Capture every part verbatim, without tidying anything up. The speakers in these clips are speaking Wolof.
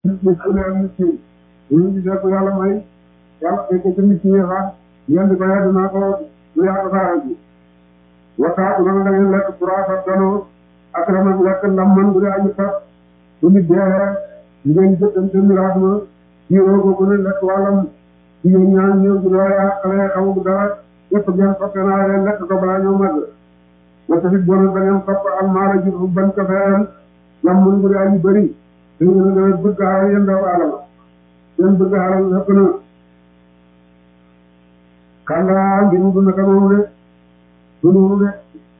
nit ku ne nit ki bu ñu gisee ko yàlla may yàlla fekk ci nit ñi xaar ngeen di ko yàgg naa ko lu yàgg saara ji waxaatu na da ngeen lekk puraasa danoo ak rama lekk ndam man bu dee añu sax bu nit dee ngeen jëkkante miraas ma jiiroo ko ku ne lekk wàllam jigéen ñaan ñëw ji doole ak xale xamu dara yëpp ngeen soppe naa leen lekk ko balaa ñëw màgg wata fit bon da ngeen sopp almaara ji fu ban ko feeral ndam man bu dee añu bëri da ngeen a gën a bëgg xaaral yéen doomu aadama seen bëgg xaaral ëpp na kàngaa mbir mu du naka noonu de du noonu de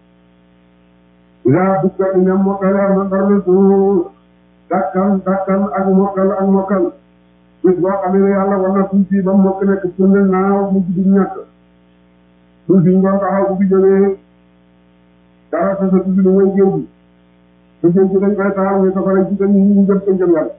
ila dukkat ne mokkal ar na darle suur dakkan dakkan ak mokkal ak mokkal bis boo xamee ne yàlla war na suuf si ba mokk nekk pënd naaw mu ci du ñàkk suuf si ngoon taxaw bu fi jógee dara sa sa tuuti lu mooy géej gi te géej gi dañ koy taal muy safara ci dañ ñu jëm ko jëm yàlla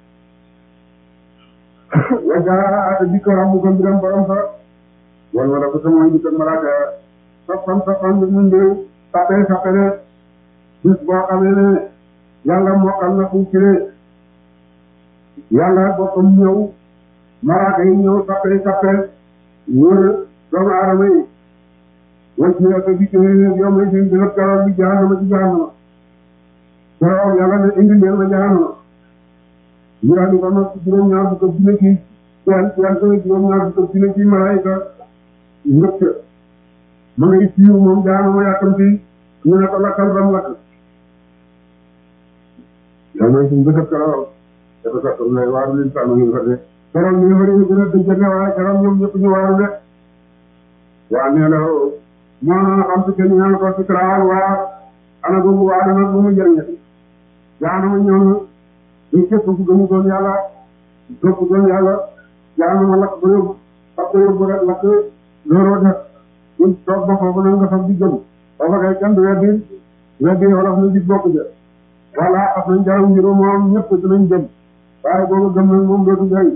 wajaa te dikko rabbu ko mbiram borom sa wala wala ko sama dikko malaaka safan safan bi mu ndee sape sape de bis boo xamee ne yàlla mokkal na fu ci ne yàlla boppam ñëw malaaka yi ñëw sape sape wër doomu aadama yi wacc ak bi ci yow may seen dina karal bi jahannama ci jahannama keroog yàlla ne indi leen ma jahannama ñu daal di ko nag juróom ñaar fukk dina ci yan yan ko juróom ñaar fukk dina ci malaayika ngëpp ma ngay siiw moom jahannama yàkkamti ñu ne ko lakkal bam lakk yow may seen dina karal dafa sax lay waaru leen sànn ngeen fa de keroog ñu fa ñu gën a dëjëne waaye keroog ñoom ñëpp ñu waaru de waa nee la moo xam si kenn ñaan ko si traal waa ana googu waa dana bu mu jëriñati jaanama ñëw na ñu képp ku gëmu doon yàlla topp doon yàlla jaanama lakk ba yóbbu fab ko yóbbu rek lakk looloo def ñu toog ba foofu nag nga fab di gëm foofa kay kenn du weddi weddi wolof na gis bokk ja voilà af nañ jaram njuró moom ñëpp dinañ gëm waaye boobu gëm nañ moom dootu jëriñ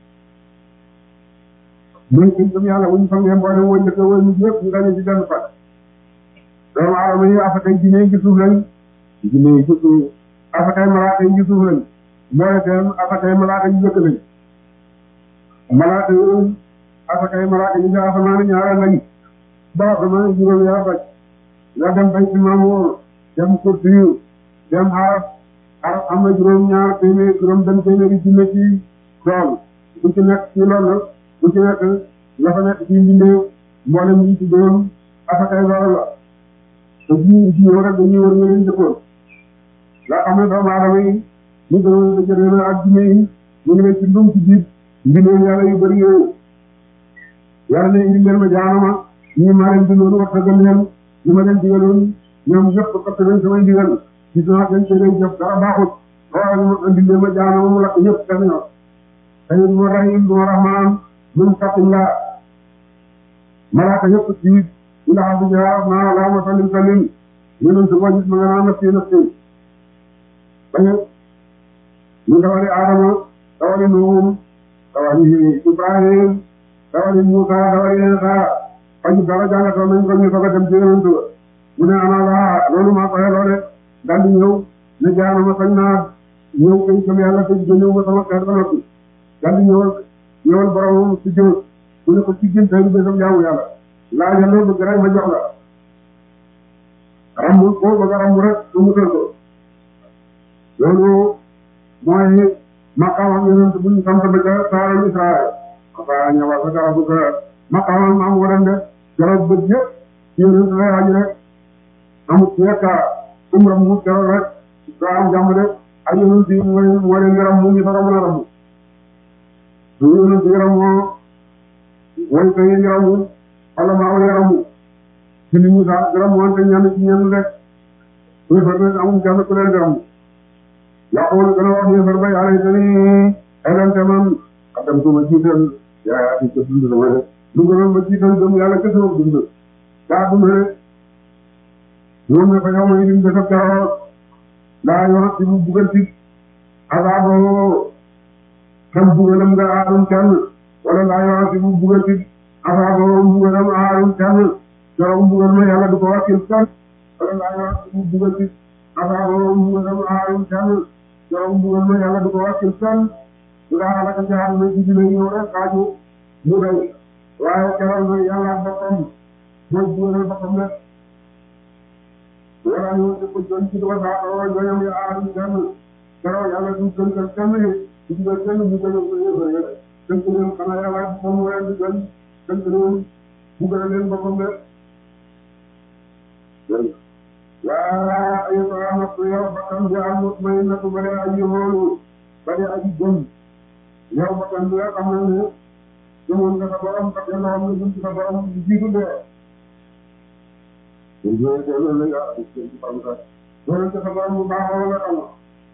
muy kiñ gëm yàlla wuñ fa ngeen boole woon njëkk woon nit ñëpp ñu dañu ci benn fan doomu aadama yi afakay jinne yi ci suuf lañ jinne yi ci suuf afakay malaaka yi ci suuf lañ mooy seen afakay malaaka yi jëkk lañ malaaka yi afakay malaaka yi nga asamaan ñaareel lañ ba asamaan juróom yaa baj nga dem bay ci maamoor dem kursiyu dem xaraf xaraf am na juróom ñaar téeméer juróom benn téeméeri jinne ci doom bu ci nekk ci loolu bu ci nekk la fa nekk ci mbindee mboolem yi ci doon afakay loolu la te ji ji yow rek dañuy war nga leen jëkkoon la xam ne doomu aadama yi ñu gënoon a jëriñoo ak jinne yi ñu ngi leen ci ndum ci biir mbindee yàlla yu bëri yooyu yàlla ne indi leen ma jaanama ñi maa leen di loolu wax dëgg leen li ma leen digaloon ñoom ñëpp parce que dañ samay digal gis naa dañ koy day jëf dara baaxut waaye ñu indi leen ma jaanama mu lakk ñëpp kenn yoon tey mu rahim mu rahmaan mun faqillah malaaka yëpp ci ila xam ne ah maa laa ma sallim sallim yéen su ko gis ma nga naan nafsi nafsi bañ a ñu dawali Adama dawali Nuux dawali Ibrahim dawali Muusa dawali Isa bañ dara jàngatoon nañ ko ñu soog a dem ci yonent ba mu ne ana laa loolu maa ko xeloo de daal di ñëw ne jaanama sañ naa ñëw kañ comme yàlla te ñëw ba sama xeet ba noppi daal di ñëwal ñëwal boromam si jëm mu ne ko ci jëm tey bésam jaamu yàlla laa ja loo bëgg rek ma jox la rambu boo bëgg a rambu rek su mu tël ko loolu mooy maqaamam yonent bu ñu sant ba ca saaral Israël xataa ñëwal sa garabu ka maqaamam am waran de garab bët yëpp ci yonent lay aju rek amut yekka um rambu keroog rek soo am jàmm de ay yonent yi mooy moo leen yaram mu ñu soog a mën a rambu su yonent yaram moo way ko yi yaramu wala maa yaramu ci li ñu sax garamu wante ñenn ci ñenn rek yéefar nag amul kenn ku leen garamu yàqoon gën a wax yéefar ba yàlla itani elante man xatam ko ma jiital yaa ci ko dund sama rek lu gënoon ma jiital gëm yàlla kese ma dund daa dund rek ñoom ne fa yow ma idim desab keroog laa yoon ci bu buggal ci azaaboo kam buggalam nga aarum kenn wala laa yoo xam ne bu buggal ci asaaboo mbugalam aarum kenn keroog mbugal ma yàlla du ko wàccil kenn wala laa yoo xam ne bu buggal ci asaaboo mbugalam aarum kenn yow mbugal ma yàlla du ko wàccil kenn du daa xalaka ci àdduna ci dina ñëw rek xaaju mu day waaye keroog na yàlla boppam mooy bugalal boppam rek wala ñu ko joñ ci dama saa xaw ñoñam ya aadam kenn keroog yàlla du gën ko kenn du dugal kenn mu gën a yëf gën ko leen xanaa yàlla boppam mu leen di gën gën ko leen bugalal leen boppam rek yaa ayyuhaa nafsu yow bakkan bi al mutma'innatu ba dee aji xoolu ba dee aji gëm yow bakkan bi nga xam ne gëmoon nga sa borom parce que loo xam ne gëm ci sa borom di jiitu dee loolu la yaa loolu ci sa borom bu baaxoo la xam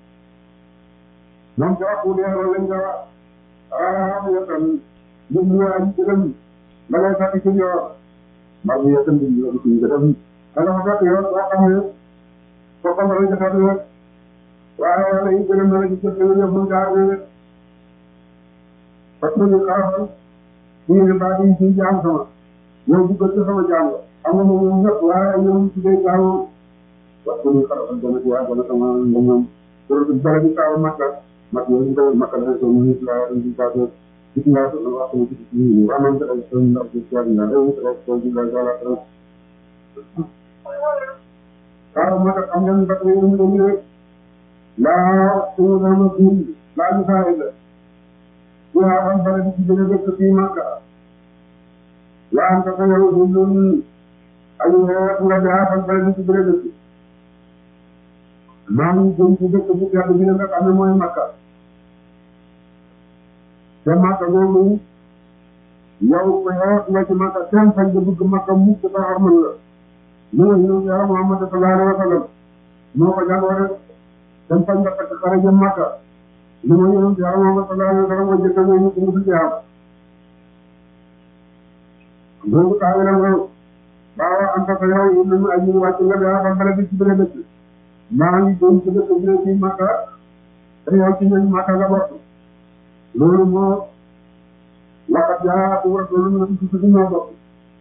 moom ci waxu dee loolu lañ koy wax ah yow tam ñu ñu aji gëm ba lay fekk ci ñor mbaa bu yëkkam di ñu ci gëm dana fa fekk yoon boo xam ne boppam la ñu defar rek waaye yàlla yi gërëm na la ci jëf yi ñëpp mu jaar ne rek parce que ñu xaaral ñu ngi baax yi ci jaam sama yow bu gën sama jaam la xam nga moom ñëpp waaye ñoom ci day jaamu parce que ñu xaaral dana ci waa dana sama ñoom pour dara bi kaaw makka mak yow ñu koy makka la so mu nit la ñu ka ko ci nga so wax ko ci ñu ramam da ay son ndax ci war na rew ko ko ci la jala waaw moo tax xam ngeen mbokk yi ñu ngi leen laa suñu dama suul laa ñu saa yële su ma xam bële di ci gën a dëkk fii Makka yaa am ko yow bu ñu ayu xeet nga jaa xam bële di ci gën a dëkk maa ngi jëm ci dëkk bu tedd bi nga xam ne mooy Makka te Makka boobu yow ko xeet nga ci Makka seen fañ nga bëgg Makka mukk ko xamal la loolu yëpp yàlla Muhammad sallallahu alayhi wa sallam moo ko jàngoo rek dem fañ nga fekk xare jëm Makka li ma yëpp yàlla Muhammad sallallahu alayhi wa sallam moo jëkk a ñëw ñu ko musul jaam boobu taawee na loolu baawa anta sa yow yi nañu ay ñu wàcc nga daa ba bala bi ci bëgg a dëkk maa ngi doon ci dëkk bi ci Makka te yow ci ñoom Makka nga bokk loolu moo laqad jaa'akum rasuulun min anfusikum ñoo bokk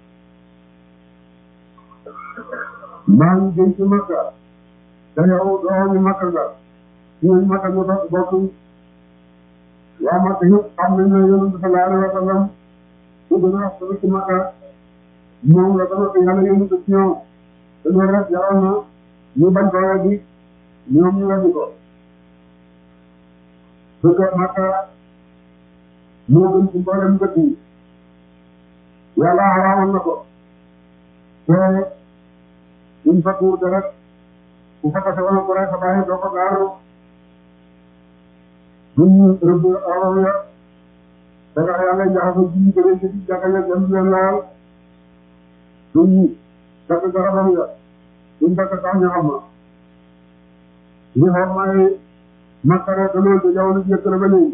maa ngi jëm ci Makka te yow doomi Makka nga ñun Makka ñu bokk bokk waa Makka yëpp xam nañ ne Yonent bi sallallahu alayhi wa sallam bu gën a wax ci Makka moom la dama ko yàlla yónni ko ci ñoom te loolu rek yaroon na ñu bañ ko weddi ñoom ñu weddi ko dëkk Makka moo gën ci mboolem dëkk yi yàlla xaraamal na ko te buñ fa tuur deret bu fa tase wala ko rek sa bàyyi doo ko gaaru buñ rëbb aroon ya da nga yàlla jaxasoo ji ko leen ci jàkka ya dem leen laal duñ dakk garabam ya duñ dakk sax ñu xam ma ñu xool may makkare te loolu te jamono ji yëkk na ba léegi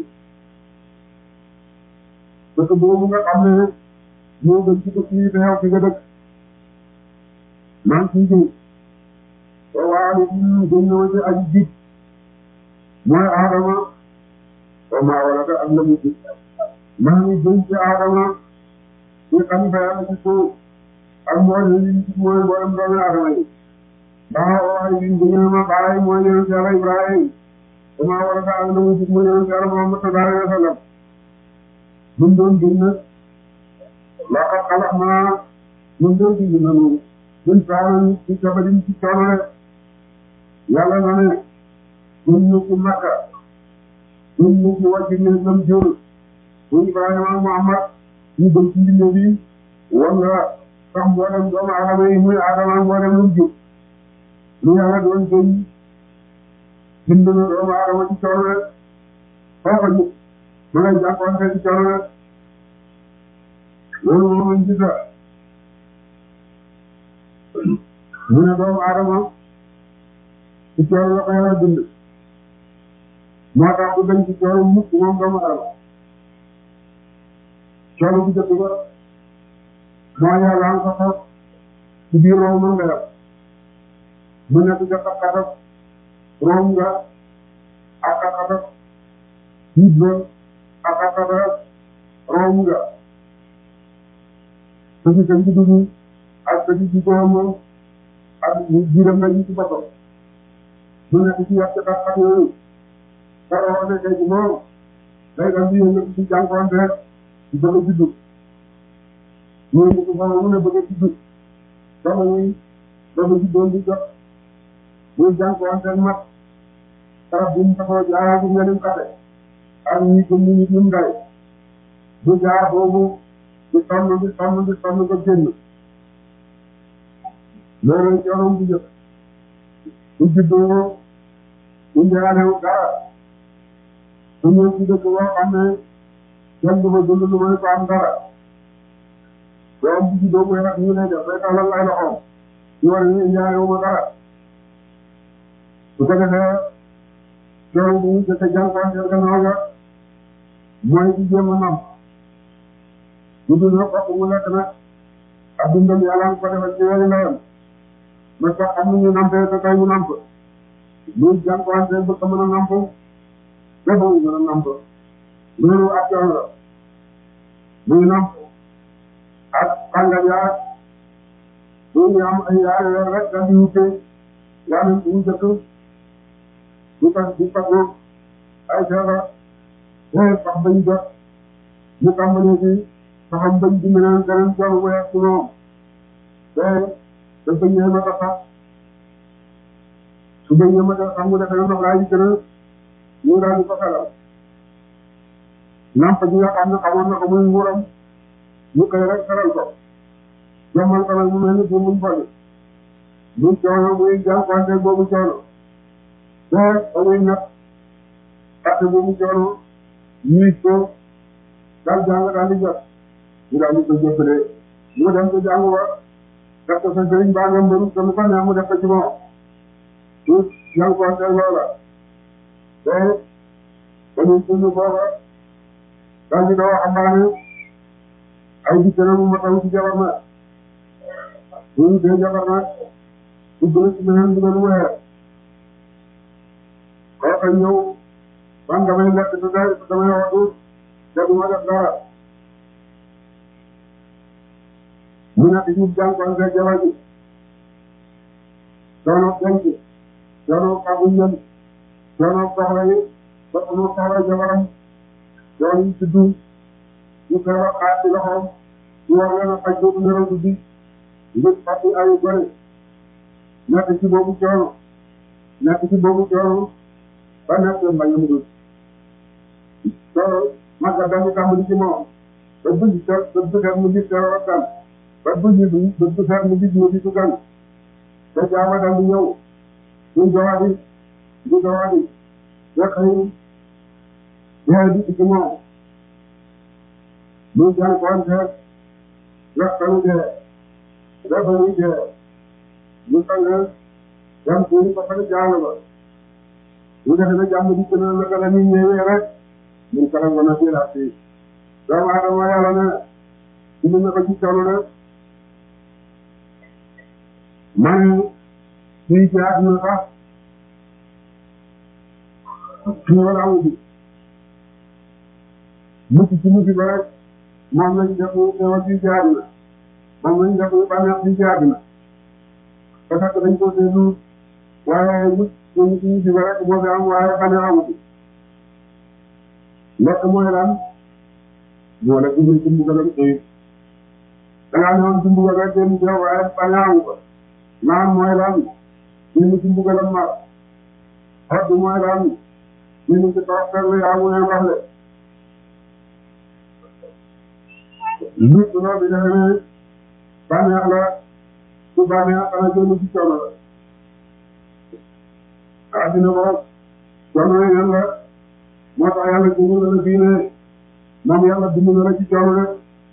dëkk boobu nga xam ne moo gën ci dëkk yi te xew fi nga dëkk maa ngi ciy jiw te waaye ñun dañu ñëw ci aji ji mooy Adama te maa wala te ak la mu ji maa ngi jëm ci Adama ñu xam fa yàlla ci suuf ak mboolem yi ci mooy mboolem doomi Adama yi baa waaye yi ñu ma baay mooy yonent yàlla Ibrahima te maa wala te ak la mu ji mooy yonent yàlla Muhammad sallallahu alayhi wa sallam buñ doon gën nag laqad xalaqnaa ñun doon gën nañu ñun saa ci cabadin ci coono rek yàlla na ne ñun ñu ci Makka ñun ñu ci wàcc ne lam jur bu Ibrahima ak Muhammad ñu gën ci mbir bi wan nga sax mboolem doomu aadama yi muy Adama ak mboolem lu jur lu yàlla doon gën bind na doomu aadama ci coono rek foofa ñu ma ngay jànkuwante ci coono rek loolu moom lañ gis mu ne doomu aadama ci coono la ko yàlla bind moo tax bu dañ ci coono mukk moom doomu aadama coono bu jëkk ba moo yàlla am ko xos ci biir room mën nga yam mu nekk ca xat-xatab room nga ak xat-xatab nit ba ak xat-xatab room nga te ci kañ ci dugg ak te ci doom ak jiiram nga ñu ci boppam mu nekk ci yàq xat-xat yooyu dara wax ne kay ci moom day dal di yëngatu ci jànkuwante ci bëgg a juddu ñooy ñu ko xamal mu ne bëgg a juddu sama ñuy bëgg a juddoon di jot muy jànkuwante ak mat garab bi mu taxaw jaaraat bu mel ni kate ak ñi ko ñu ñu ñu day bu jaar boobu di sonn di sonn di sonn ko génn loolu coonoom bu jëkk bu juddoo bu njëraalewu dara bu ñëw ci dëkk boo xam ne kenn du fa dund lu may ko am dara doom bu juddoo muy nag ñu lay def day tàllal ay loxoom ñu war ñu njëraalewu ma dara bu ko defee coono bu ñu jëkk jànkuwanteel gannaaw ga mooy di jéem a nam ñu dund fokk mu lekk nag ak dundam yàlla nga ko defal ci weeri ndeyam ma sax am nañu nampee te tey ñu namp muy jànkuwanteel ba ko mën a namp dafa mu mën a namp loolu ak coono la muy namp ak tàngat yaa muy am ay yaari weer rek daal di wuute yaa nañ bu jëkk du tax du taxu ay feebar te sax bañ jot ñu tàmbalee ci saxam bañ di meneen beneen coono bu yegg ci moom te dafa ñëw ma tax sax su bañ ñëw ma tax sax mu defee ndox laa yi gën a ñu daal di ko xelal namp ji nga xam ne xamoon na ko muy nguuram ñu koy rek xelal ko jommal ko nag mu mel ni pour muñ fali muy coono muy jànkuwante boobu coono te ba muy nag parce que boobu coono ñuy ko daal jàng daal di jot ñu daal di ko jëfandee mu dem ko jàng ba def ko sa sëriñ baa nga mbëru te mu ko neex mu def ko ci moom su jànkuwante loola te ba ñuy dund booba daal di ko waxambaane ay dikk na mu ma taw ci jabar na ñu dee jabar na su gën ci meneen bu doon weer kooka ñëw man damay lekk te day damay waxtu te du ma def dara mu nekk ci jànkuwante jabar ji coono denc coono kabu ñen coono soxla yi ba mu soxla jabaram yoon yi ci dund ñu koy wax xaar ci loxoom ñu war leen a faj boobu neraw du bi ngir fàtti ayu bëri nekk ci boobu coono nekk ci boobu coono ba nekk mbañ a mudul coono magga dañu tàmbali ci moom ba buñ te ba buseet mu gis teew ak gan ba buñ ba buseet mu gis mu gisu gan te jaama dal di ñëw ñu jowaadi ñu jowaadi fekk yi dee di ci moom muy jànkuwante waxtanu dee defaru dee ñu sang dem tuuri ko fane jàng ba ñu defe na jàmm di gën a naka la nit ñëwee rek ñun kanam wana fii laa fii doomu aadama yàlla ne indi na ko ci coono de man fii ci àdduna sax fii wala amu fi mucc ci mucc ba rek moom lañ def teewal fii ci àdduna moom lañ def bànneex fii ci àdduna parce que dañ ko seetlu waaye mucc ci mucc mucc ba rek moo fi am waaye bànneex amu fi lekk mooy lan moo la dugg ci mbugalam xiif da ngaa ñëwoon ci mbugal rek dem teew waaye bànneex amu ko naan mooy lan ñu ci mbugalam mar xodd mooy lan ñu ci toog ferlu yaa mu ne ndox le luut loolu bi defe ne bànneex la su bànneex xanaa jënd ci coono la àddina boobu coono yi yan la moo tax yàlla jënd na la fii ne moom yàlla bind na la ci coono de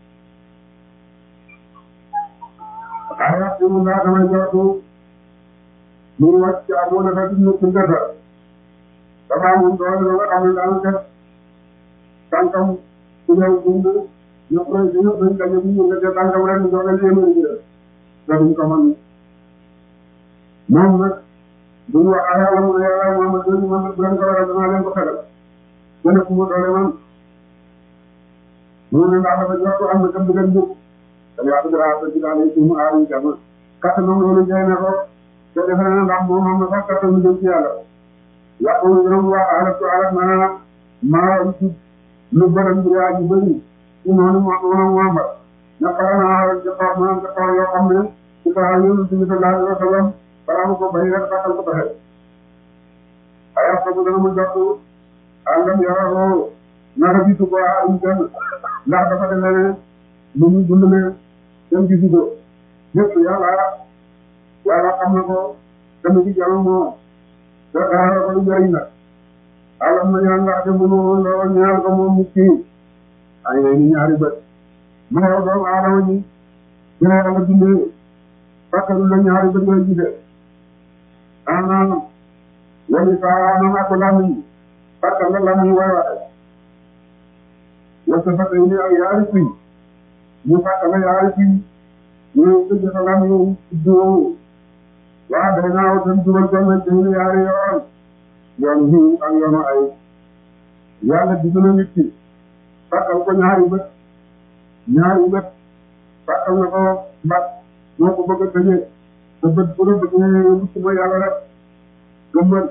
ayat bi mu ndaa damay jortu mu ngi wàcc ci amoo dafa di nëpp ngëta dafa amoon doole la nga xam ne daana def tànkam su ñëw dund ñëpp koy ñëpp dañ daje bu ñu nga def tànkam ren doole yéemee ji de te duñ ko mën moom nag duñ wax a yàlla mu ne yàlla moom ak ñu man bu leen ko waral danaa leen ko fegal gën a fu mu doole man mu ne ndax dafa jortu am na kam di leen jóg dañu wax dëgg laa ci daal di mu aar ñu jàmm kattanam loolu jaay na ko te defe naa ndax moom am na sax kattanu jëm ci yàlla yàqulu ñoom waa alatu alak naa maa ci lu bëri mbir yaa ji bëri ci noonu noonu Muhammad na pare naa alal ca toor maanaam ca toor yoo xam ne ci taxaw yonent bi sallallahu alayhi wa sallam balaa mu ko bay rek fàttal ko pexe ay afta bu dana mu jot àngam yaroo naka gisu ko am kenn ndax dafa defe ne lu muy dund ne kenn gisu ko lépp yàlla yàlla xam na ko dama ci jàmm moom te dara ko lu jëriñ la alam na ñaan ndax dem bu noonu la ñaan ko moom nit ki ay nay ni ñaari bët ma yow doomu aadama ji dina yàlla bindee fàttalu la ñaari bët ngay gise maanaam wali saa noonu ak lamiñ fàttal la lamiñ way waxe wasa fàtte yi ak yaari fii ñu fàttal la yaari fii ñu dëgg sa lamiñ doo waa day naaw tam dugal ko nag dañu yaari yoon yoon xiw ak yoonu ay yàlla digg na nit ki fàttal ko ñaari bët ñaari bët fàttal na ko mbag moo ko bëgg a tëjee te bët bu la bëgg yóbbu ci mooy yàlla rek gëmmal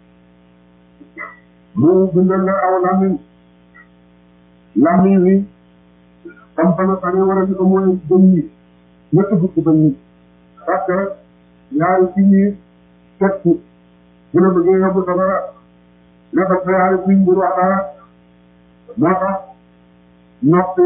mu bindal la aw làmmiñ làmmiñ wi xam fana sane war a di ko mooy bëñ yi ñett fukki bëñ yi parce que yaari fi ñi teg ci bu la bëggee yóbbu safara nekkal sa yaari fi mbir wax dara moo tax noppi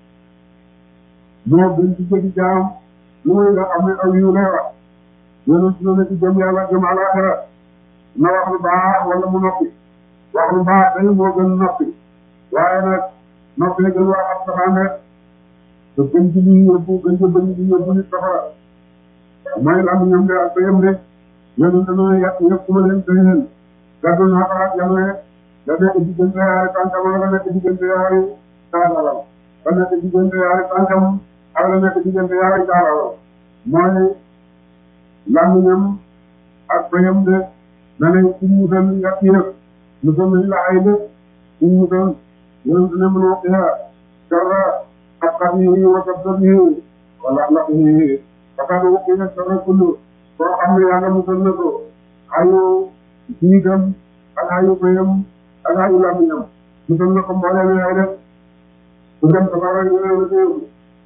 moo gën ci jëgi jaam lu muy nga xam ne aw yu lay wax yéen si ne ci jëm yàlla jëm àllaaxira na wax lu baax wala mu noppi wax lu baax day moo gën noppi waaye nag noppi gën wax ak saxaane te gën ci ñuy yóbbu gën ci bëñ di yóbbu nit safara mooy lam ñoom de ak yem de yéen a ngi yàq yëpp ku ma leen tëj leen gàddu naa ko ak yàlla ne da nekk diggante yaari tànkam wala nekk diggante yaari taalalam ba nekk diggante yaari tànkam ak la nekk diggante yaari taalalam mooy làmmiñam ak bayam de danañ ci musal yàq yëpp musal nañ la ay de ci musal yéen a ne mën a xiya dara ak xam yi wa tab yi wala ndax yi parce que waxi na dara kullu koo xam ne yàlla musal na ko ayu jiigam ak ayu bayam ak ayu làmmiñam musal na ko mbooleem yaay def su dem safara ñu ne la ko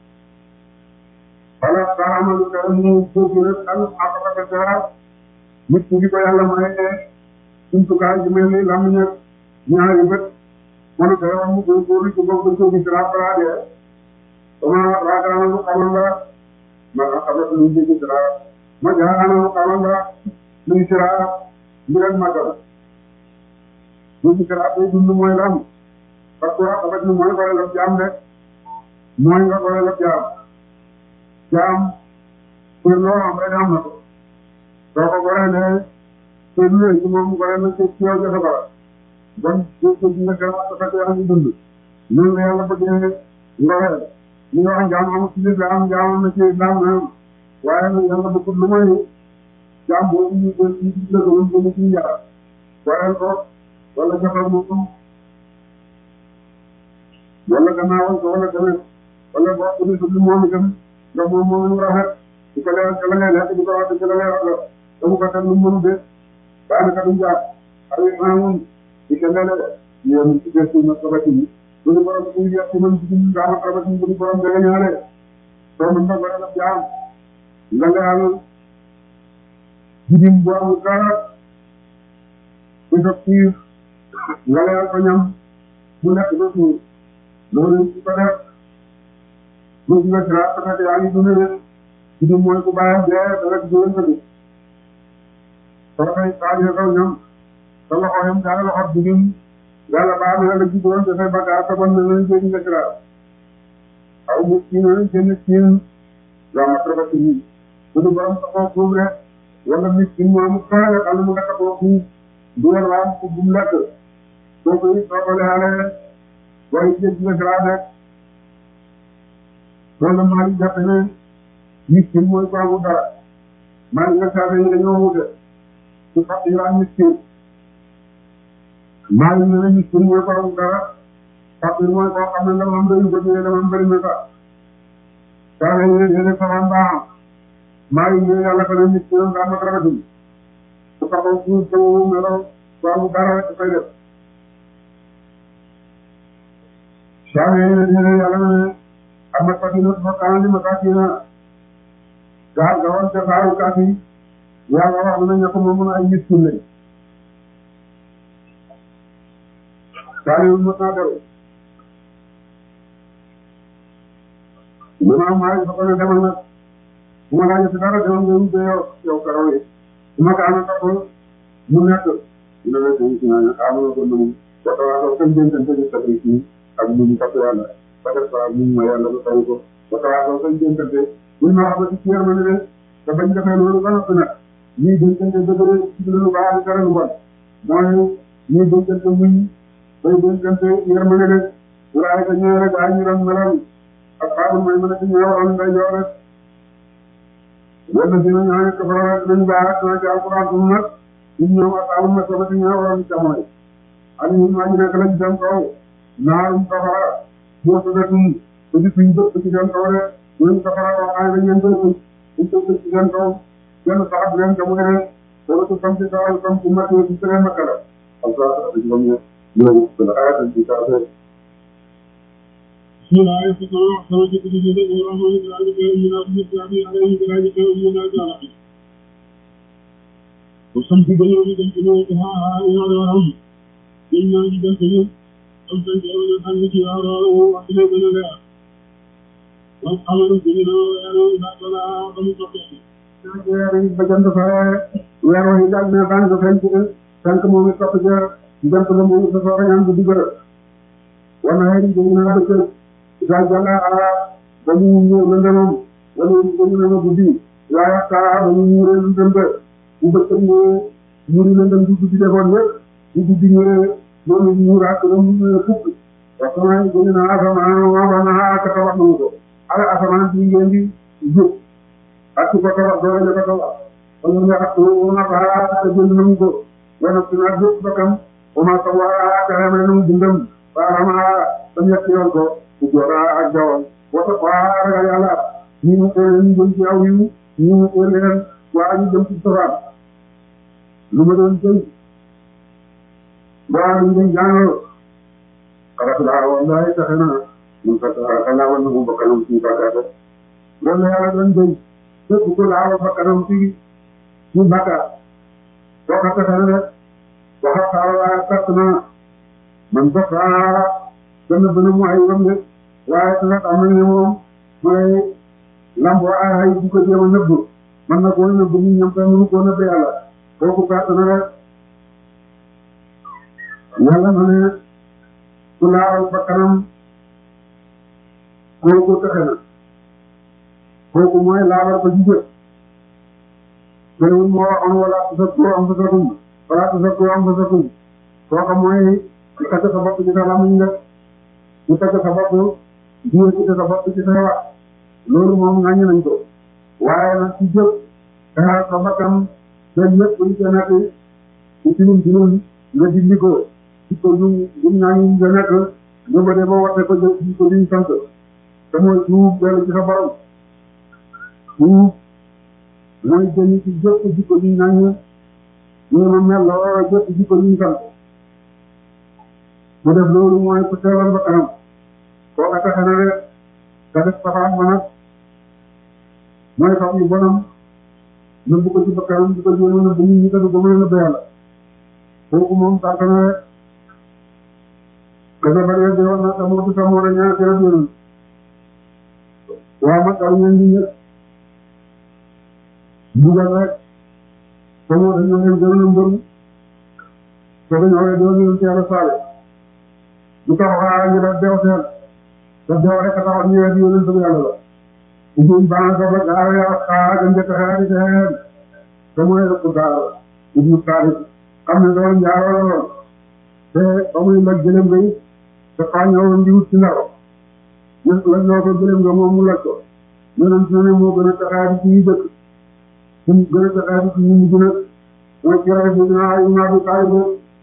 wala taamalu ka ñu foofu rek ak akaka dara nit ki ko yàlla maye jumtukaay ji mel ni làmmiñ ak ñaari bët mënu ko wax mu góorgóorlu ci bokk ko gis raafaraade sama raakaana lu xamal la ma xamal lu dégg dara ma jaana lu xamal la luy sira mbiral magal lu ci sira day dund mooy lan parce que xamat ni mooy gore la jaam de mooy nga gore la jaam jaam pour loo am rek am na ko soo ko goree ne te lu ci moom gore na ci yow ja safara bon su ko nga gën a fekk yaa ngi dund loolu la yàlla bëggee ngoree li nga wax jaam am ci lislaam jaam na ci islam na waaye nag yàlla bëggul lu mooy jaam boobu ñu gën ñu ci la gën gën ci yàlla wareel ko wala joxal moom wala gannaawal ko wala gën wala boo ko di sudli moom itam nga moom moom rafet di ko leeral ci la ngay lekk di ko wax ci la ngay wax la damu ko teg lu mënu de daanaka duñ jàpp ay maamun di ko lele yéen ci des na sabati yi bu ñu borom bu ñu ci mën ci ñu daama sabati bu ñu borom dara ñaare soo mën na borom jaam nga leeral jidim bu amul dara bu sa xiif nga leeral ko ñam mu nekk ba suur loolu ci ko def lu nga sira peut-être yaa ngi dund rek jidim mooy ku bàyyam dee dara ci jóoren ko bi soo koy saajee kaw ñam sa loxo yam daal loxo jidim yàlla baax na la jidoon dafay bagaar sa bon na lañ jëriñ nga sira aw mu kiin génn kiin yaa ma trabati yi bu du borom taxoo fuuf rek wala miskin mu am xaaral xam mu nga taxoo fuuf du war waa bu mu lekk soo koy soo ko leexalee booy jëj nga sira rek loolu maa ngi jàpp ne miskin mooy ko amul dara maa ngi nga saafe yi dañoo wute su fàtt yaa miskin maa ngi ne miskin mooy ko amul dara fàtt mooy koo xam ne dama am bëri ko jëlee dama am bëri na sax saafe yi ne yéene sama mbaaxam maa ngi ne yàlla ko ne miskin daa ma trabatin su taxaw suuf sa woo melo waaw dara rek dafay def saa yéene yéene yàlla na ne am na fatina fa kaan li ma kaatina gaal ga woon ca saaru kaat yi yàlla wax na ña ko moom ay miskin lañ saa yu mos naa dew maanaam maa ngi fa ko ne demal nag bu ma laajee si dara demal nga wute yow yow karaw yi su ma kaan a ko mu nekk dina la gën si naan ah ma ko nangu parce que waaw comme jëntante bi sa bëri fii ak ñu ñu topp yàlla ba def ko ak ñu ma yàlla ba taw ko parce que waaw comme jëntante buñ ma wax ba ci yar ma ne de te bañ defee loolu ba noppi nag ñuy jëntante dëgg ci lu baax di dara lu bon mooy ñuy jëntante muñ bay jëntante yar ma ne de walaay ka ñëwee rek ay ñu doon melal ak xaaral mooy mën a ci ñëwaroon nday jox rek wala dina ñaan ko fa rek dañ baax na ci alquran bu nag ñun ñoom ak amul na soobati ñëwaroon ci jamono ali ñu ma ñu nekk lañ dem kaw naarum safara boo ko def ni ko di suñu bëpp ci dem kaw rek ñu safara wax ay dañ leen ko ñu ko ci dem kaw kenn sax leen jamu ne wala ko tam ci kaw tam ku mat ci tere makala allah ci ñu ñu ko la ay ci ka fe بسم الله الرحمن الرحيم سوى جد جد ورحمة الله وبركاته من أبي السلام عليه وبركاته ومن أجل وسمت بيوم جمعنا وها وهم جمعنا جمعنا أمسن جمعنا حنك يا رب وأحنا بنا لا والقمر جمعنا ويانا إذا طلع فمتقين ñaari bajant fa wéro yi dal na ban ko fenc tank momi top ja jant la momi sa so ñaan bu digal wana hay jëna bëkk daal jàll ala ba mu ñëw lëndëmam wala ñu ne ma guddi waaye saa ba mu ñëwee lëndëm ba bu bëccëg ñëwee ñuri lëndëm du guddi defoon yëpp bu guddi ñëwee loolu ñuuraat ba mu ñëwee fukk parce que maa ngi gën a asamaan waa ba naa ka tabax nañu ko ala asamaan bi ngeen di jóg ak ko tabax doole la ko tabax kon ñu nga xam ne ma baax te jënd nañu ko wala ci naa jóg ba kam wa ma ko waa ka xamee nañu dundam waa ma ba ñett yoon ko ku joora ak jaww wata waa ragal yàlla ñi mu ñu jëm ci aw yu ñi mu leen waa ñu jëm ci safaan lu ma doon tey waa ñu doon jàngal xarat laa wallahi taxe na mun ka xalaa wan na mu bakkanam ci bàkkaata loolu la yàlla doon tey képp ko laa wa bakkanam ci ci bàkkaat boo ko taxe na rek waxa xaar waa perte na man bakkaa dana bëna mu ay wam de waaye nag am na ne moom mooy lambo ay ay bu ko jéem a nëbb man na koo nëbb ñu ñam tam mënu koo nëbb yàlla kooku perte na rek yàlla na ne ku laaral ba kanam kooku texe na kooku mooy laaral ba jigéen gënul moo waxoon wala tusakkoo anfusakum wala tusakkoo anfusakum kooku mooy di tagg sa bopp ci sa lamiñ rek di tagg sa bopp di yëkkati sa bopp ci sa wax loolu moom ŋàññi nañ ko waaye nag ci jëf xeexal sa bakkan benn lépp lu ca nekk ci tilum tilum nga dindi ko ci ko ñu ñu ŋàññi nga nekk nga bëre ba wate ko jëf ci ko liñ sant te mooy tuub dellu ci sa borom tuub mooy jëni ci jëf ci ko liñ ŋàññi ñu ma mel loo jëf ci ko liñ sant mu def loolu mooy ku teewal ba kanam koo ka taxe na rek ka def safaan ba nag mooy fab yu bonam nëbb ko ci ba kanam di ko jéem a nëbb nit ñi te du ko mën a nëbb yàlla kooku moom tànk na rek ka sa bari de war na tamoo du tamoo da ñaar kera déerul waa mag aw ñeen di ñëpp bugal rek tamoo dañoo leen gën a mbëru te dañoo wee doon yoon ci yàlla saale lu tax waa ñu def deew seen daf deew rek a taxaw ñu wet yonent bi yàlla la ujuñ bana sa ba gaaw ya xaa gën jëkk xeer di xeer te mooy rek gaar ibnu Taalib xam ne doon njaaroo la te ba muy laj gëlëm nga it te xaa ñëwoon di wut ci ndaro ñun laj loo ko gëlëm nga moom mu laj ko yonent ne moo gën a taxaari ci ñu dëkk suñ gën a taxaari ci ñu ñu gën a mooy ci rey bi naa ibnu Abi Taalib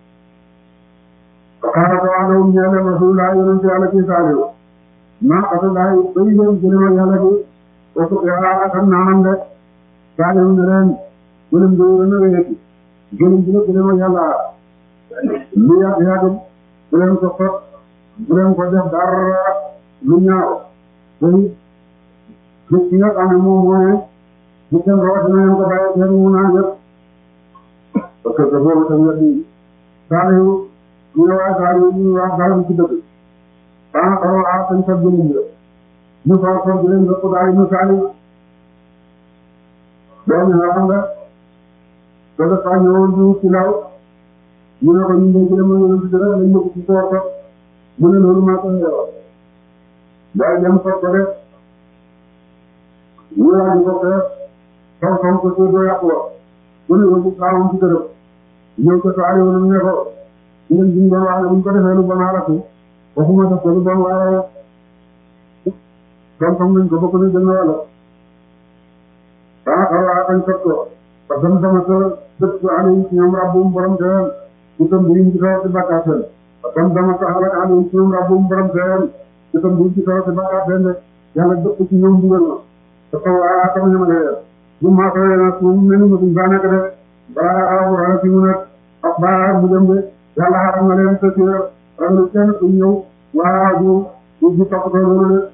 xaaral ko wax dëgg ñaare rasulullah yonent yàlla ci Saaliw maa xasalaay bay leen gëlëm ak yàlla bi kooku yaa xam naanam de Saaliw ne leen gëlëm nga wér na wéeti gëlëm gi la gëlëm ak yàlla lu yàgg yàgg bu leen ko sot bu leen ko def dara lu ñaaw te gis ki nga xam ne moom mooy bu seen rawatina ngeen ko bàyyi seen mu naa yëpp parce que boobu tamit di saa yu ñu ne waa saa yu ñu wax dara ci dëkk baa xaroo aar sañ sa jëmm la ñu fa ko di leen dëpp daal ñu saa yu doomi xam nga te dafa ñëwoon du ci law ñu ne ko ñu ngi ci dama ñëwoon ci dara lañ ñëw ci toor ko mu ne loolu maa ko yoroo daal dem ko ko def ñu laaj ko ko kaw kaw ko ko doo yàqu wa mu ne ko kaawam ci dërëm ñëw ko saa yow ne ko ñu ngi doon wax ne bu ñu ko defee lu bon alaku waxuma def ko lu bon waaye kam kam nañ ko bokk ni gën wala daa xawaa kañ sot ko parce que dama ko dëpp ko ali ci ñoom rabbum borom teen ku tam bu ñu ci kaw ci bàkkaat teen parce que dama ko xalak ali ci ñoom rabbum borom teen ku tam bu ñu ci kaw ci bàkkaat teen de yàlla dëpp ci ñoom dugal na te xawaa kam ñu ma dee bu maa ko yee nag moom menu ma duñ baanaka def balaa alxuraan fi mu nekk ak baa bu dem de yàlla xaram na leen tëj rek kenn ku ñëw waa du du toppatoo loolu de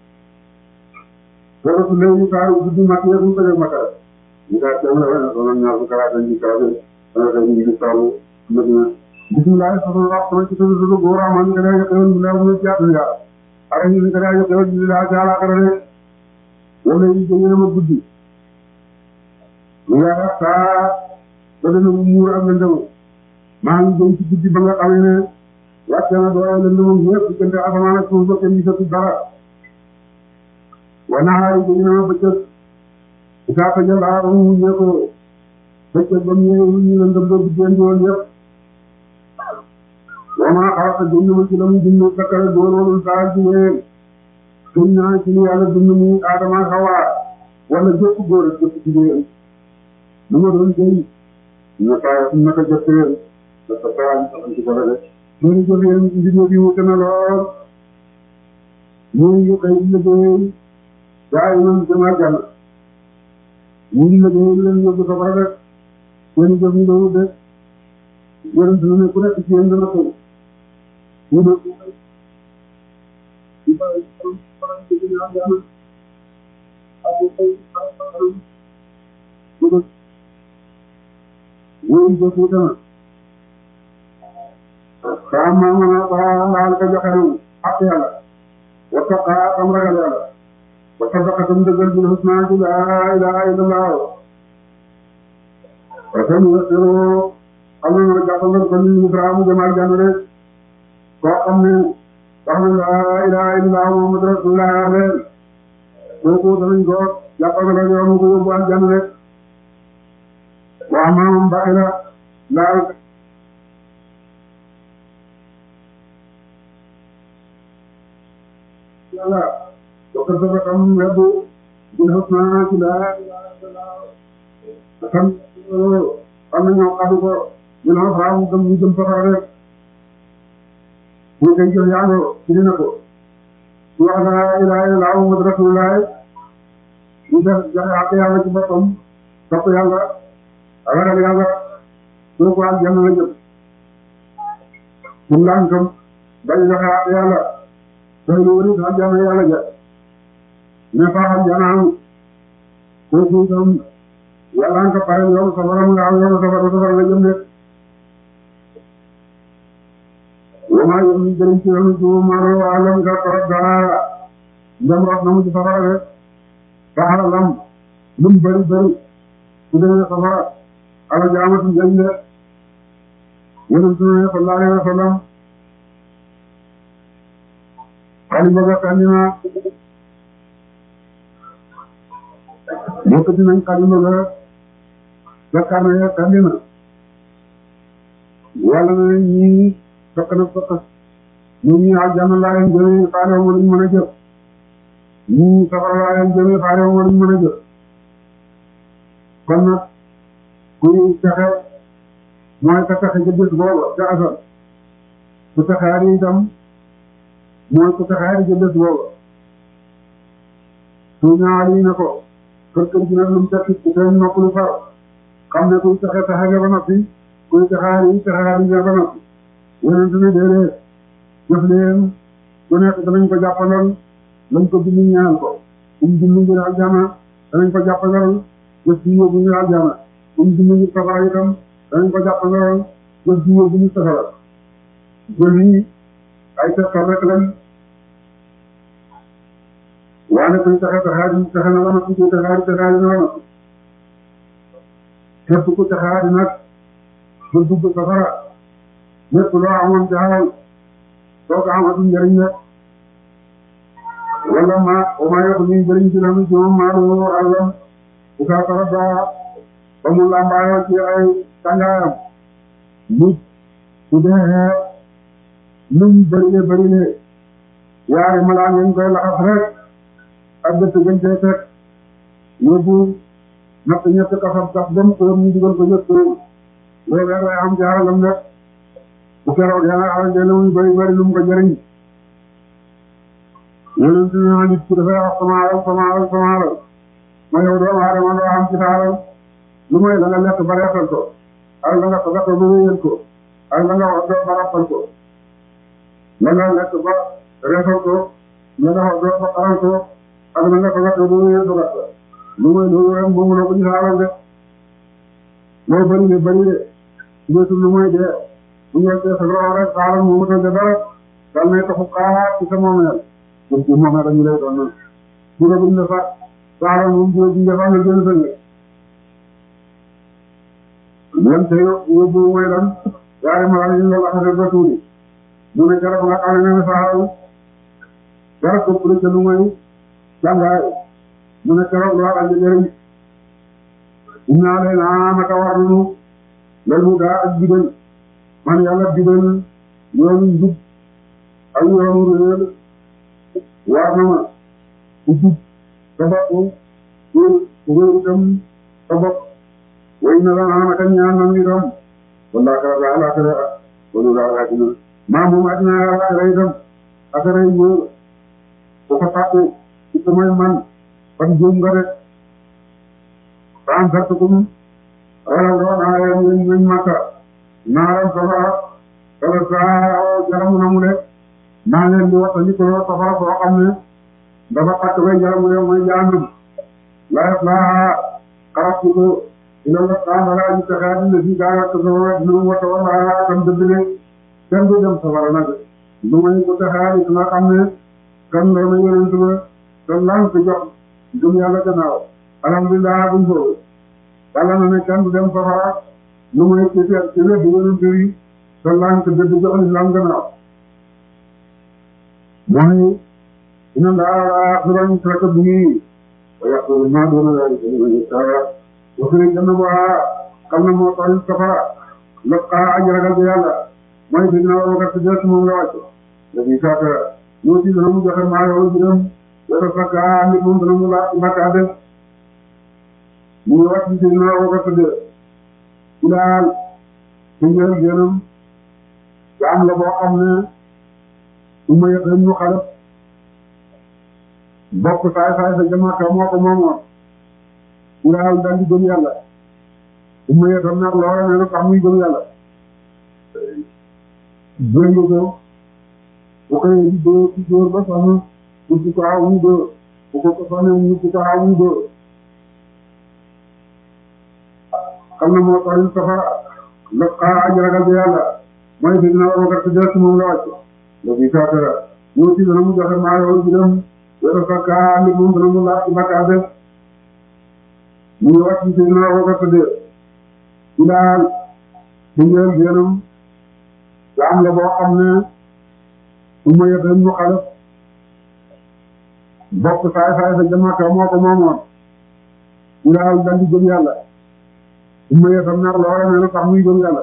wala su léegi saa yu guddi mat yëpp ñu ko def matal ñu koy teewlu rek nag doon ñaar bu kalaat dañ ci kaw de dana koy ñu ngi taw mbir mi bisimilah sama wax sama ci tudd tudd góor amoon ñu ko day xewal ñu leew ñu ci àdduna yaa ara ñu ñu ko day xewal ñu laa jaala ko de wala yi jëñu na ma guddi ñu nga wax saa ba dana mu muur ak lëndëm maa ngi jëm ci guddi ba nga xam ne wàcce na doole lëndëm yëpp diggante asamaan ak suuf ba kenn gisatu dara wanaay jëñu na ma bëccëg isaa ko jël aar mu ñëw ko bëccëg ba mu ñëwee ñu lëndëm ba guddeen di woon yëpp wamaa xalaqa jënd ma ci la mu dund sakkare góor walul saa ci wéen gën naa ci ni yàlla dund mu aadama xawaa wala jëpp góor ak jëpp ci wéen lu ma doon jëy ñu taa naka jëpp wéen dafa taa ñu saxal ci ko rek loolu jëf yéen mbir bi wute na lool ñu ngi koy liggéey gaa yi noonu jëm àjjana ñu ngi liggéey leen yóbbu safara rek seen jëf ñu doon wute yonent na ne ku nekk ci yéen dana ko ñu doon di bàyyi faram ci ñu àjjana ak ay faram ñu doon wóoyu jëf wute na kaa maa mën a baa laal ka joxe ak yàlla wata kaa xam ragal yàlla wata bakatam dëggal bil husnaa ci laa ilaaha illallah wata ñu wësiroo xam ne nag jàppandal ko ni Ibrahima jamaal jàmm rek koo xam ne wax na laa ilaaha illallah Muhammad rasulullah leen kooku danañ ko jàppandal ak yoon ko yóbbu al jàmm rek waa maamam bàyyi la laal yàlla dokka saba xam weddu bil husnaa ci laa ilaaha illallah xam xam na ñoo xadu ko ñu naan faamu gëm ñu jëm safara rek ñu koy jëf yaango ci dina ko ñu wax laa ilaaha illallah Muhammad rasulullah ñu def joxe ak yàlla ci boppam topp yàlla ragal yàlla soo ko ak jàmm la jëm ñu laan kam bañ joxe ak yàlla doy lu wëri ak jàmm yàlla ja ne faaxal janaam kooku itam yàlla nga ko pare yow safara mu nga am yow safara safara la jëm de wamaa yow ñu jëriñ ci yoonu suuf maanaam waa lam nga torop dara ndem rot na mu ci safara de saxara lam lum bëri bëri su demee safara ala jaamatu njëriñ de yonent ne sallallahu alayhi wa sallam xalima ga kandi na bokkati nañ xalima ga Dakar na ya kandi na yàlla na ñii fekk na fekk ñii ñii aljanna laa leen jëmee faale wu ma luñ mën a jëf ñii safara laa leen jëmee faale wu ma luñ mën a jëf kon nag kuy texe mooy ka texe ca bés booba ca asal ku texeeri itam mooy ku texeeri ca bés booba su ñaari na ko kër kër gi nag lu mu tekki ku seen nopp lu far xam ne kuy texe texe ga ba noppi kuy taxaar yi taxaar yi nga ko nag yonent bi déedéet jëf leen ku nekk danañ ko jàppandal lañ ko bind ñaan ko um bind ngir aljana danañ ko jàppandal jëf ci yóbbu ñu aljana um bind ngir safara itam danañ ko jàppandal jëf ci yóbbu ñu safara jëf yi ay tegtal rek lañ waane kuy taxe taxaar yi taxe na la ma kuy taxaar yi taxaar yi na la ma képp ku taxaar yi nag ba dugg safara lépp loo amoon ci xalal soo ko amatu njëriñ la wala ma o ma yokk ni njëriñ ci la mu ci moom maa lu àllam bu kaa tarada ba mu lambaayoo ci ay tàngaayam nit su dee luñ bërile bërile yaari malaan ngeen koy laxas rek ak dëtt gën cee teg yóbbu natt ñett kasab sax ba mu ko ñu dugal ko ñett loolu rek lay am ci xalalam rek bu keroog yàlla xalal de lu muy bëri bëri lu mu ko jëriñ yonent bi ma nit ki dafay wax sama alal sama alal sama alal ma yow doomu aadama doo am ci sa alal lu mooy la nga lekk ba reesal ko ak la nga togatoo ba wéyal ko ak la nga wax doo ba rappal ko la nga lekk ba reesal ko la nga wax doo ba xaral ko ak la nga togatoo ba wéyal ko lu mooy loolu rek moomu la ko ci sa alal de moo bëri ne bëri de sugeetul lu mooy dee bu ngeen dee sa roxo rek sa alal moomu tënk dara dal nay taxu xaar ci sa moomeel pour que moom dañu lay doon nag bu la buñ la sax sa alal moom bu la buñ la sax nga gën a sëñ lan te yóbbu mooy lan yaari malaan yi ñu la laxase ba tuuti mu ne garab nga xam ne sa alal garab ko pour que lu mooy jàngaay mu ne keroog lu waral njëriñ inna leen a naka war nañu loolu daa ak digal man yàlla digal yoonu njub ak yoonu réer war na ma ku jub sa bopp pour réer itam sa bopp way na la a naka ñaan na ngi doom wala ka la alaxira wala la alaxira maa moom adina alaxira itam akara yi ñëw ko ko tàkku ci samay man fan juum nga rek فأنذرتكم ولو آية من مكة نارا سبعة فلساء جرم نمولة نانين دي وطني كلها سفر فوقمنا دفع قطبي جرم يوم جانب لا يطلعها قرأتك إلى الله تعالى لا يتخاذ الذي كانت تزور ابنه وتولها كم دبنه كم دم سفرنا نمين كتخاذ إسنا قمنا كم نمين ينتبه كم لان تجح دنيا لكناو alhamdulilah buñ ko yàlla na ne kenn du dem safara lu muy ci ci lépp yonent yi te lan ko dëgg jox islam gannaaw mooy ina laa xiran traka bi wa yaqulu ma doona dalika liman yashaa wa fi janna ba xam na moo tax safara laqa ajragal ko yàlla mooy dina war a des moom la wàcc dañuy saaka ñoo ci dana mu joxe maa yow ci dem wala sakka nit moom dana mu laaj bakka def mu ngi wax ci dina woo ko tëddee ci daal ci njëriñ gënam jaam la boo xam ne su ma yëg ñu xalab bokk saay saay sa jamaaka moo ko moomoon ci daal daal di gëm yàlla su ma yëg nag loola ne tax muy gëm yàlla jëngu ko bu koy di dóor ci dóor ba sax mu ci ko aw mu dóor bu ko ko sone mu ci ko aw mu dóor xam na moo tax safara la xaar ajragal bi yàlla mooy dina war a des moom la wàcc la bi saatara ñoo ci dana mu joxe maa yow ci dem wala sakka li moom dana mu laaj ci bakkaar def mu ngi wàcc ci dina war a tëddee ci daal ci njël génam jaam la boo xam ne su ma yëg ñu xalaf bokk saay saay sa jamaaka moo ko moomoon ci daal dal di gëm yàlla su ma yeesal nag loola ne na tax muy gëm yàlla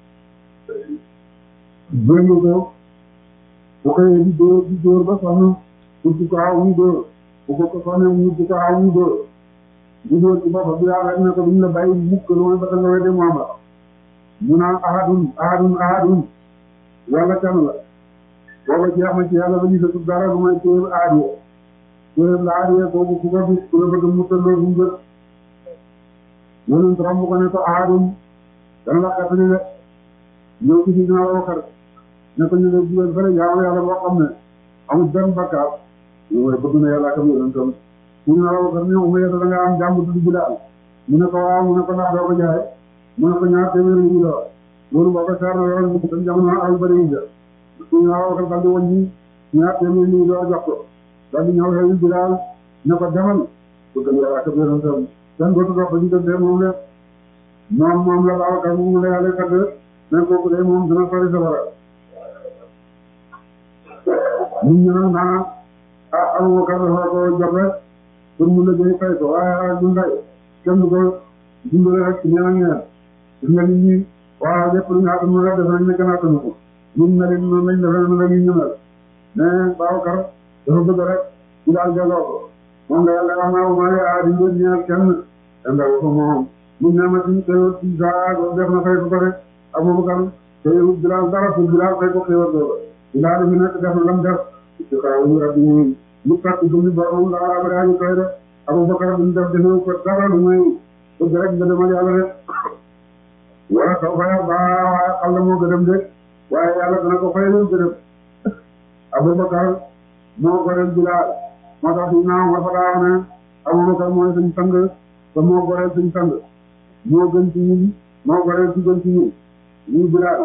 jëngu ko bu koy di dóor di dóor ba sonn pour di ko aw muy dóor bu ko ko sonne mu di ko aw muy dóor di dóor ci boppam bi yàlla ne ko duñ la bàyyi mukk loolu ba nga wedde Muhammad mu naan ahadun ahadun ahadun yàlla kenn la booba jeex na ci yàlla ba gisatu dara lu may téeb aadiye téeb la aadiye boobu ku ko gis ku la bëgg mu tëlloo bu njëkk yonent romb ko ne ko ahadun dana la xettali de ñëw ci Sidina Abubakar ne ko ñu ne jigéen fële jaamu yàlla boo xam ne amul benn bakkaar ñu mooy bëgg na yàlla ak yonentam Sidina Abubakar ne Umayya da nga am jàmm tudd Bilaal mu ne ko waaw mu ne ko ndax doo ko jaay mu ne ko ñaar téeméer yi la loolu boo ko seer na yoon mu dañ jamono al bëri yi Sidina Abubakar daal di wàññi ñaar téeméer yi doo jox ko daal di ñëw xëy Bilaal ne ko demal bëgg na yàlla ak yonentam kenn dootu dox ba diggante moom la moom moom la Abubakar moom la yàlla tagg mais kooku de moom dina sori safara nit ñi nag naan ah Abubakar dafa ko jox rek pour mu liggéey fay ko waaye du ndey kenn du ko dimbale rek ñaan ak ñaan gis nga nit ñi waaw lépp lu ñu àgg mu rek def nañ ne gën a tënk ko ñun na leen noonu lañ defee noonu la ñuy ñëwal mais Abubakar dafa bëgg rek ñu daal jagoo ko moom la yàlla wax naa ma ne ah di ngeen ñaan kenn ndaw ko moom mu ne ma ci teewul ci saa def na fay ko ko rek Abubakar teewul Bilaal dara pour Bilaal fay ko xéwal dooga Bilaal fi nekk def na lam def ci kaw ñu rabbi ñu ñu fàtt gummi borom la wara bari ñu koy def Abubakar bu ñu def defee ko dara lu muy bëgg rek nga demal yàlla rek wala taw faya ba waaye xam la moo gëdëm de waaye yàlla dana ko fay lu gëdëm Abubakar moo goreel Bilaal moo tax ñu naaw ma fa daa ne Abubakar mooy suñ sang te moo goreel suñ sang moo gën ci ñun moo goreel ci gën ci ñun ñu Bilaal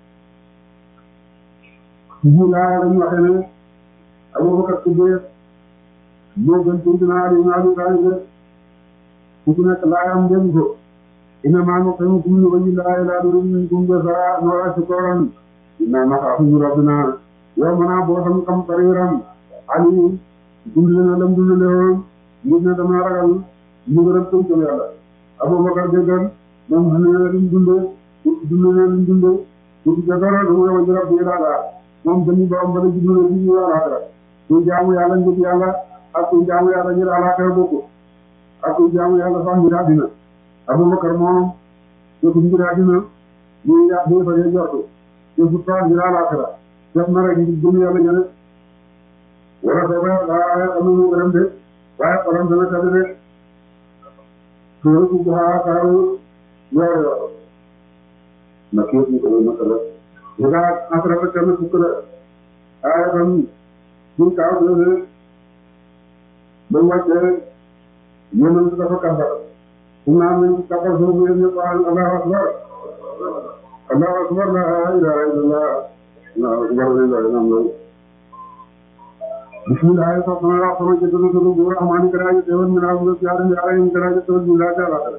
ñu laa dañu waxee ne Abubakar Siddiq moo gën ci dina Ali ibn Abi Talib ku ci nekk laayam ngeen ko innamaa nut'imukum li wajhi llaahi laa nuriidu minkum jazaa'an wa laa shukuuran innaa naxaafu min rabbinaa yawman boosan qamtariiran Ali dundale na lam dundale woon ngir ne dama ragal ñu gërëm tënk yàlla Abubakar déggal moom dundale na lim dundee dundale na lim dundee du ci dara du ma wajhi rabbi laa moom dañuy borom ba la dundale bi ñu alaakara kuy jaamu yàlla ngir yàlla ak kuy jaamu yàlla ngir alaakara bokku ak kuy jaamu yàlla sax ngir àddina Abubakar moom jëfu ngir àddina ñuy yàq boo fa dee jortu jëfu sax ngir alaakara def na rek ngir gëm yàlla ñene wala sooba waaye am na mu gërëm de waaye xolam dana tëdd de sóoru duhaa kaaru yoor yoor na képp ñu ko doon masala ñu gaa asrata kenn fukk la waaye tam ñu kaaw doone ba wàccee yénam si dafa kàmbar su naan nañ kàmbar soobu yéen ñëpp wax allahu akbar allahu akbar la ilaha illallah allahu akbar bismillah sax sama wax sama jëkkëru turu bu rahmaani karaaje teewal mi naa bëgg yaara mi yaara yi karaaje teewal mi laa ca alaxira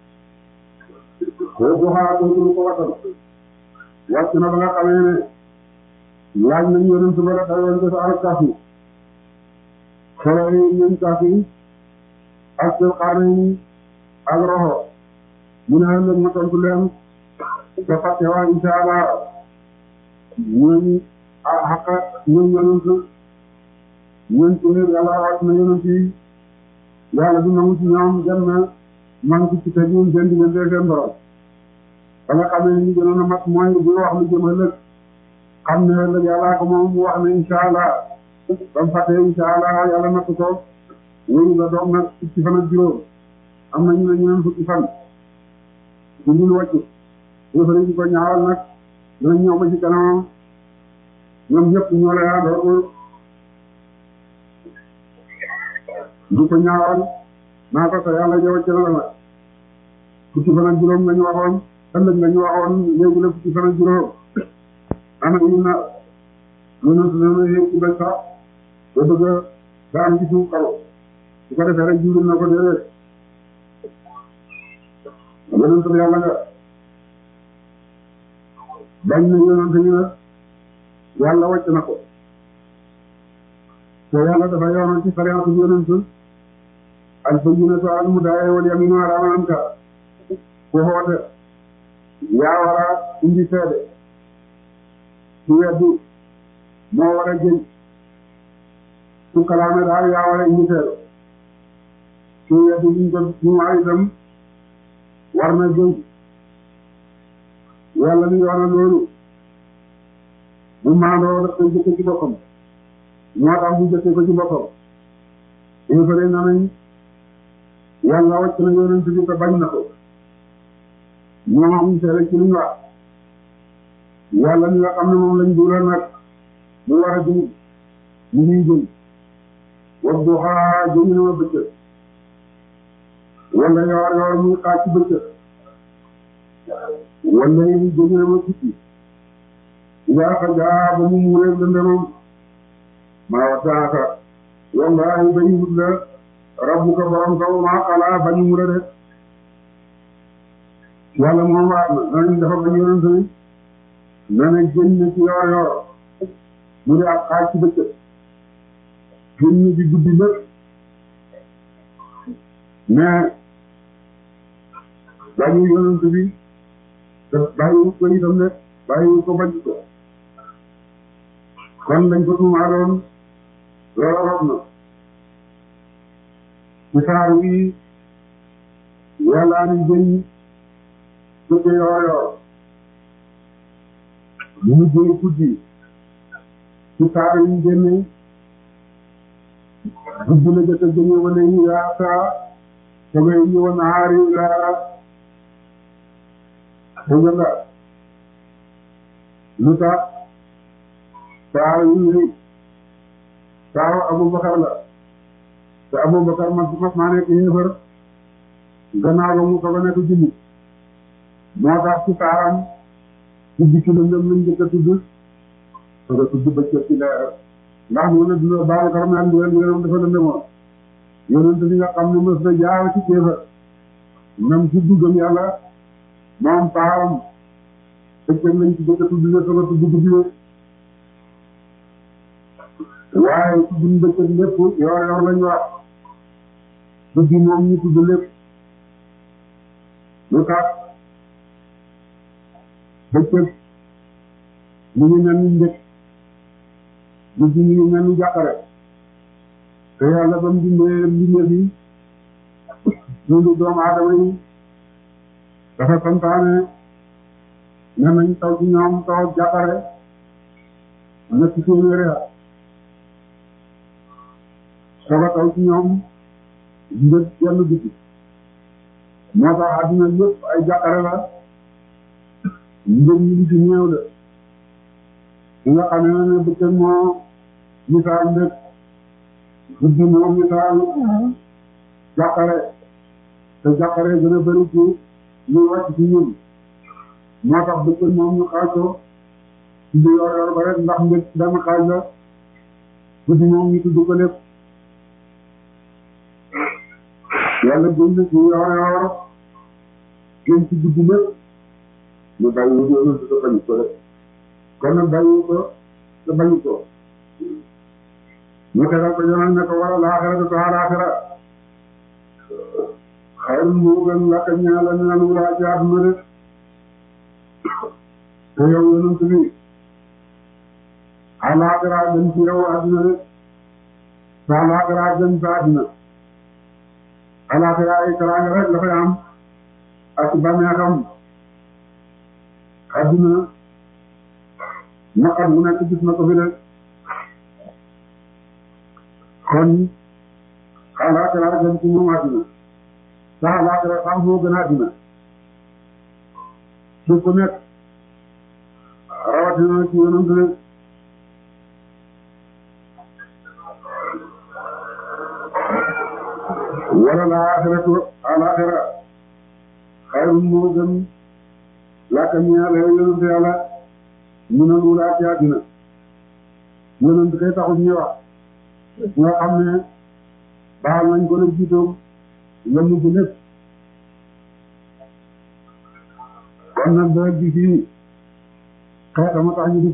ko bu xaar ko turu ko watal wàcc na ba nga xamee ne laaj nañ yonent ba la xewoon ko sa al kafi xale yi ñun kafi ak seen xaar yi ak roxo mu ne leen ma tontu leen te fàtte waa insha allah ñun xaq ñun yonent ñun ci yàlla wàcc na yonent yi yàlla du nangu ci ñoom dem na man ci ci te ñun seen diggante seen borom ba nga xam ne ñu gënoon a mat mooy bu wax lu jëm ëllëg xam ne ëllëg yàlla ko moom mu wax ne insha allah ba mu fàttee insha allah yàlla natt ko wéyu nga doog nag fukki fan ak juróom am na ñu ne ñeneen fukki fan su ñu wàcc yëfari di ko ñaawal nag dinañ ñëw ba ci kanam ñoom ñëpp ñoo lay àndoo du ko ñaawal naa ko sa yàlla jaww ci la nag fukki fan ak juróom nga ñu waxoon ëllëg nga ñu waxoon léegi la fukki fan ak juróom ana ñu na yonent dana yëg ci bañ sax ba bëgg a daan ci suuf kaw su ko defee rek jiwlin na ko déedéet yonent yàlla nga bañ na yonent ñu nag yàlla wàcc na ko te yàlla dafa yoonal ci sariatu yonent al bayyinatu al mudaaya wal yaminu ala man ankara ku xoote yaa war a indi seede su weddi moo war a jëñ su kalaame daal yaa war a indi seede su weddi liñ ko ñu waa itam war na jëñ yàlla ni yoona loolu bu maandoo daf koy jëkke ci boppam moo tax bu jëkke ko ci boppam infare na nañ yàlla wàcc na yonent bi te bañ na ko ñoom amuñ seede ci luñ wax yàlla mi nga xam ne moom lañ dugal nag mu war a dugg mu ngi jëm wax du xaa jëmi na ma bëccëg wala yoor yoor muy xaaj ci bëccëg wala yi jëmi na ma guddi yaa xa jaa ba mu muuree lëndëmam maa wasaaka wallahi bañ wut la rabbuka borom kaw maa xalaa bañ mu la def yàlla moom waat na nañ dafa bañ yonent bi na ne génn ci yoor yoor mu di ak xaaj ci bëccëg génn ci guddi lépp mais bañu yonent bi te bàyyiwut ko itam ne bàyyiwut ko bañ ko kon lañ ko tuumaaloon loolu rob na ci saar wi yàlla ni jëñ bëgg yoor yoor mu mujjee guddi ci saar yi génne guddi la jëkk a jëñe wane yi yaa saa soge yi wa naari laa dëgg nga lu tax saar yi saaru Abubakar la te Abubakar man mas maa nekk yéefar gannaaw ba mu soog a nekk jullit moo tax ci saaram guddi ci lëndëm lañ njëkk a tudd soog a tudd bëccëg ci leer ndax mu ne dina Babakar naan di leen yéenam dafa lëndëmoon yonent bi nga xam ne mës na jaar ci kéefar même ci duggam yàlla moom saaram bëccëg lañ ci njëkk a tudd le soog a tudd guddi waaye ci biir bëccëg lépp yoor yoor lañu wax guddi moom ñu tudd lépp lu tax bëccëg ñu ngi mel ni njëkk guddi ñu ngi mel ni jàqare te yàlla ba mu dindee mbindeef yi dundu doomu aadama yi dafa santaane ne nañ taw ci ñoom taw jàqare ñetti téeméeri at soga taw ci ñoom njëg yenn guddi moo tax àdduna lépp ay jàqare la njëg yi li ci néew la di nga xam ne ne bëccëg moo misaal ndëkk guddi moo misaal jàqare te jàqare gën a bëri ci ñu wàcc ci ñun moo tax bëccëg moom ñu xaaj ko ci di yor yor ba rek ndax ndëkk benn xaaj la guddi moom ñu tudd ko lépp yàlla génn ci yoor yoor génn ci guddi lépp ñu bàyyi wu ñu te bañ ko rek kon nag bàyyi ko te bañ ko ñu tegal ko yoonal ne ko wala laaxira te alaaxira xayrun moo gën lakka ñaala ñaan wulaa ci àdduna rek te yow yonent bi alaaxira gën ci yow àdduna rek te alaaxira gën sa àdduna alaaxira ay teraanga rek la fay am ak bànneexam àdduna naqar mu nekk gis na ko fi rek kon alaaxira gën ci moom àdduna te alaaxira xam moo gën àdduna su ko nekk rawatina ci yonent rek wala laaxiratu alaaxira xayrun moo gën laaka ñaale yonent yàlla ñu ne lu laa ci àddina yonent kay taxut ñuy wax nga xam ne baal nañ ko la jiitoom la mujj lépp kon nag ba gi fii xeetama tax ñu